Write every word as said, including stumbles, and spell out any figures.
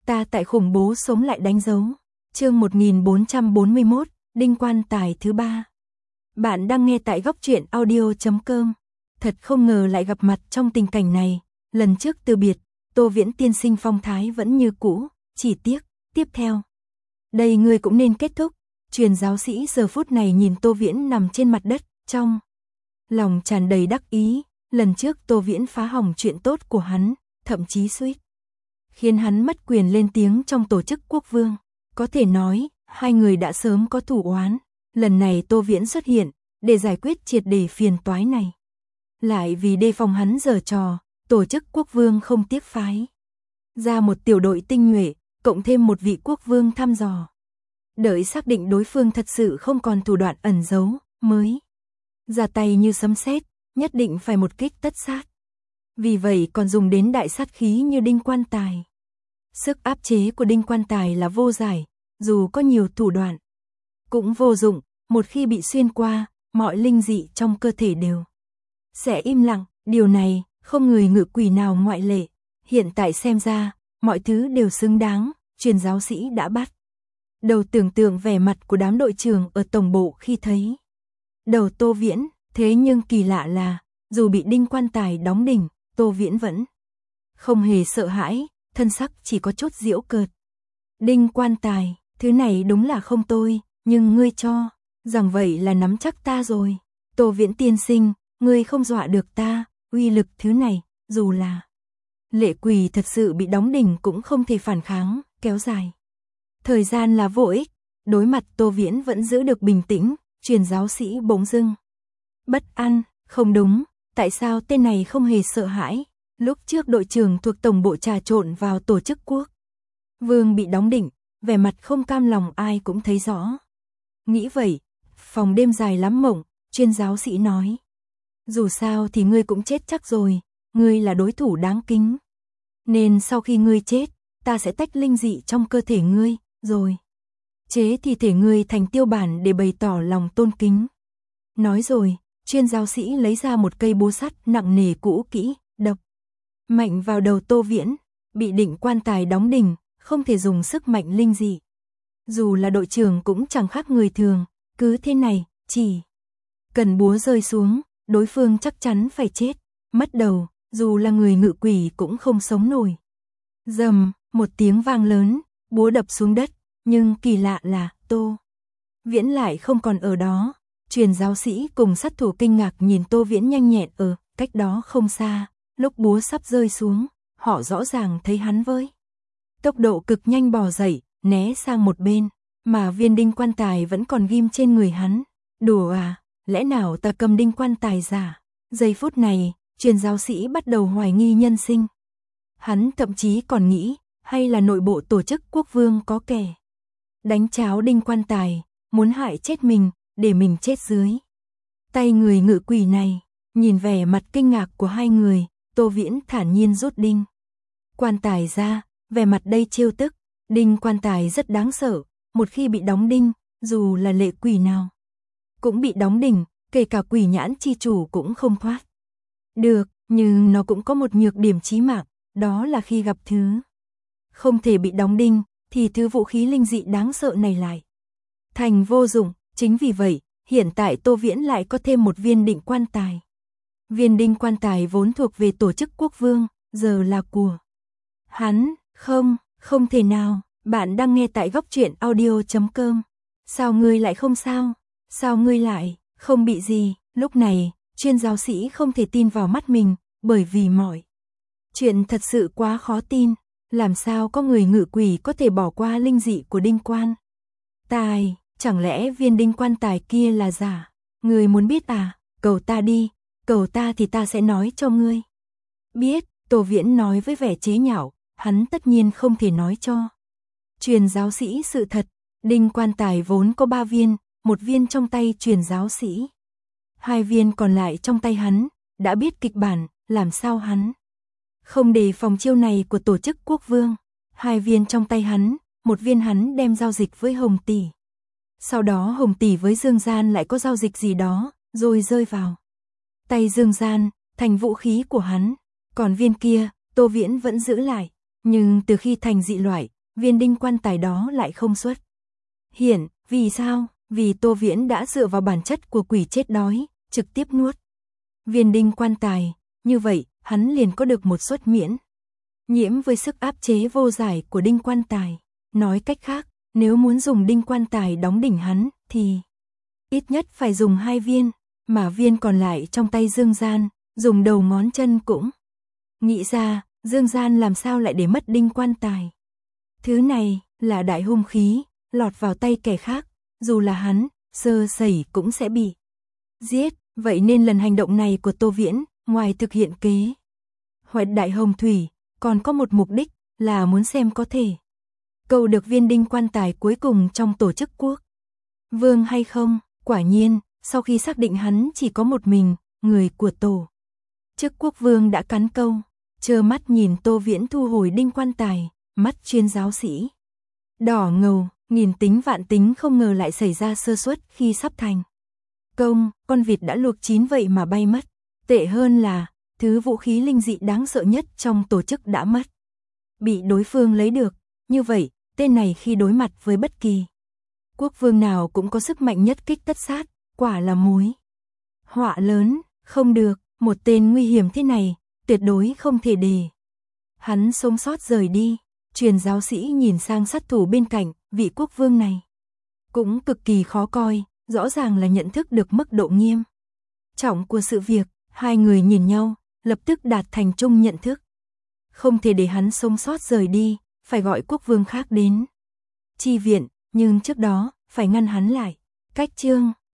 Ta tại khủng bố sống lại đánh dấu. Chương một nghìn bốn trăm bốn mươi mốt, Đinh Quan Tài thứ ba. Bạn đang nghe tại góc truyện audio chấm com. Thật không ngờ lại gặp mặt trong tình cảnh này. Lần trước từ biệt, Tô Viễn tiên sinh phong thái vẫn như cũ, chỉ tiếc, tiếp theo. Đây ngươi cũng nên kết thúc. Truyền giáo sĩ giờ phút này nhìn Tô Viễn nằm trên mặt đất, trong lòng tràn đầy đắc ý. Lần trước Tô Viễn phá hỏng chuyện tốt của hắn, thậm chí suýt khiến hắn mất quyền lên tiếng trong tổ chức quốc vương. Có thể nói, hai người đã sớm có thủ oán. Lần này Tô Viễn xuất hiện, để giải quyết triệt để phiền toái này. Lại vì đề phòng hắn giở trò, tổ chức quốc vương không tiếc phái ra một tiểu đội tinh nhuệ, cộng thêm một vị quốc vương thăm dò. Đợi xác định đối phương thật sự không còn thủ đoạn ẩn giấu, mới ra tay như sấm sét, nhất định phải một kích tất sát. Vì vậy còn dùng đến đại sát khí như Đinh Quan Tài. Sức áp chế của Đinh Quan Tài là vô giải, dù có nhiều thủ đoạn cũng vô dụng, một khi bị xuyên qua, mọi linh dị trong cơ thể đều sẽ im lặng, điều này không người ngự quỷ nào ngoại lệ. Hiện tại xem ra, mọi thứ đều xứng đáng, truyền giáo sĩ đã bắt đầu tưởng tượng vẻ mặt của đám đội trưởng ở tổng bộ khi thấy đầu Tô Viễn, thế nhưng kỳ lạ là, dù bị Đinh Quan Tài đóng đỉnh, Tô Viễn vẫn không hề sợ hãi, thân sắc chỉ có chút giễu cợt. Đinh Quan Tài, thứ này đúng là không tôi, nhưng ngươi cho rằng vậy là nắm chắc ta rồi. Tô Viễn tiên sinh, ngươi không dọa được ta, uy lực thứ này, dù là lệ quỷ thật sự bị đóng đỉnh cũng không thể phản kháng, kéo dài thời gian là vô ích. Đối mặt Tô Viễn vẫn giữ được bình tĩnh, truyền giáo sĩ bỗng dưng bất an, không đúng, tại sao tên này không hề sợ hãi? Lúc trước đội trưởng thuộc tổng bộ trà trộn vào tổ chức quốc vương bị đóng đỉnh, vẻ mặt không cam lòng ai cũng thấy rõ. Nghĩ vậy, phòng đêm dài lắm mộng, chuyên giáo sĩ nói. Dù sao thì ngươi cũng chết chắc rồi, ngươi là đối thủ đáng kính. Nên sau khi ngươi chết, ta sẽ tách linh dị trong cơ thể ngươi, rồi chế thi thể ngươi thành tiêu bản để bày tỏ lòng tôn kính. Nói rồi, chuyên giáo sĩ lấy ra một cây búa sắt nặng nề cũ kỹ, đập mạnh vào đầu Tô Viễn. Bị Đinh Quan Tài đóng đỉnh, không thể dùng sức mạnh linh dị. Dù là đội trưởng cũng chẳng khác người thường, cứ thế này, chỉ cần búa rơi xuống, đối phương chắc chắn phải chết, mất đầu, dù là người ngự quỷ cũng không sống nổi. Rầm, một tiếng vang lớn, búa đập xuống đất, nhưng kỳ lạ là, Tô Viễn lại không còn ở đó. Truyền giáo sĩ cùng sát thủ kinh ngạc nhìn Tô Viễn nhanh nhẹn ở cách đó không xa, lúc búa sắp rơi xuống, họ rõ ràng thấy hắn với tốc độ cực nhanh bò dậy, né sang một bên, mà viên Đinh Quan Tài vẫn còn ghim trên người hắn. Đùa à, lẽ nào ta cầm Đinh Quan Tài giả? Giây phút này, truyền giáo sĩ bắt đầu hoài nghi nhân sinh. Hắn thậm chí còn nghĩ, hay là nội bộ tổ chức quốc vương có kẻ đánh cháo Đinh Quan Tài, muốn hại chết mình, để mình chết dưới tay người ngự quỷ này. Nhìn vẻ mặt kinh ngạc của hai người, Tô Viễn thản nhiên rút Đinh Quan Tài ra, vẻ mặt đây trêu tức. Đinh Quan Tài rất đáng sợ, một khi bị đóng đinh, dù là lệ quỷ nào cũng bị đóng đỉnh, kể cả quỷ nhãn chi chủ cũng không thoát được. Nhưng nó cũng có một nhược điểm chí mạng, đó là khi gặp thứ không thể bị đóng đinh, thì thứ vũ khí linh dị đáng sợ này lại thành vô dụng. Chính vì vậy, hiện tại Tô Viễn lại có thêm một viên Đinh Quan Tài. Viên Đinh Quan Tài vốn thuộc về tổ chức quốc vương, giờ là của hắn. Không, không thể nào. Bạn đang nghe tại góc truyện audio chấm com. Sao ngươi lại không sao? Sao ngươi lại không bị gì? Lúc này, chuyên giáo sĩ không thể tin vào mắt mình, bởi vì mọi chuyện thật sự quá khó tin. Làm sao có người ngự quỷ có thể bỏ qua linh dị của Đinh Quan Tài? Chẳng lẽ viên Đinh Quan Tài kia là giả? Ngươi muốn biết à? Cầu ta đi, cầu ta thì ta sẽ nói cho ngươi biết. Tô Viễn nói với vẻ chế nhạo, hắn tất nhiên không thể nói cho truyền giáo sĩ sự thật. Đinh Quan Tài vốn có ba viên, một viên trong tay truyền giáo sĩ, hai viên còn lại trong tay hắn. Đã biết kịch bản, làm sao hắn không đề phòng chiêu này của tổ chức quốc vương? Hai viên trong tay hắn, một viên hắn đem giao dịch với Hồng Tỷ. Sau đó Hồng Tỷ với Dương Gian lại có giao dịch gì đó, rồi rơi vào tay Dương Gian, thành vũ khí của hắn. Còn viên kia, Tô Viễn vẫn giữ lại, nhưng từ khi thành dị loại, viên đinh quan tài đó lại không xuất hiện, vì sao? Vì Tô Viễn đã dựa vào bản chất của quỷ chết đói, trực tiếp nuốt viên đinh quan tài, như vậy, hắn liền có được một suất miễn nhiễm với sức áp chế vô giải của đinh quan tài. Nói cách khác, nếu muốn dùng đinh quan tài đóng đỉnh hắn, thì ít nhất phải dùng hai viên, mà viên còn lại trong tay Dương Gian, dùng đầu ngón chân cũng nghĩ ra, Dương Gian làm sao lại để mất đinh quan tài. Thứ này là đại hung khí, lọt vào tay kẻ khác, dù là hắn, sơ sẩy cũng sẽ bị giết, vậy nên lần hành động này của Tô Viễn, ngoài thực hiện kế hoạch đại hồng thủy, còn có một mục đích, là muốn xem có thể câu được viên đinh quan tài cuối cùng trong tổ chức quốc vương hay không. Quả nhiên, sau khi xác định hắn chỉ có một mình, người của tổ chức quốc vương đã cắn câu, trơ mắt nhìn Tô Viễn thu hồi đinh quan tài, mắt chuyên giáo sĩ đỏ ngầu, nghìn tính vạn tính không ngờ lại xảy ra sơ suất khi sắp thành công, con vịt đã luộc chín vậy mà bay mất. Tệ hơn là, thứ vũ khí linh dị đáng sợ nhất trong tổ chức đã mất, bị đối phương lấy được. Như vậy, tên này khi đối mặt với bất kỳ quốc vương nào cũng có sức mạnh nhất kích tất sát, quả là mối họa lớn. Không được, một tên nguy hiểm thế này, tuyệt đối không thể để hắn sống sót rời đi. Truyền giáo sĩ nhìn sang sát thủ bên cạnh, vị quốc vương này cũng cực kỳ khó coi, rõ ràng là nhận thức được mức độ nghiêm trọng của sự việc. Hai người nhìn nhau, lập tức đạt thành chung nhận thức, không thể để hắn sống sót rời đi, phải gọi quốc vương khác đến chi viện, nhưng trước đó phải ngăn hắn lại. Cách chương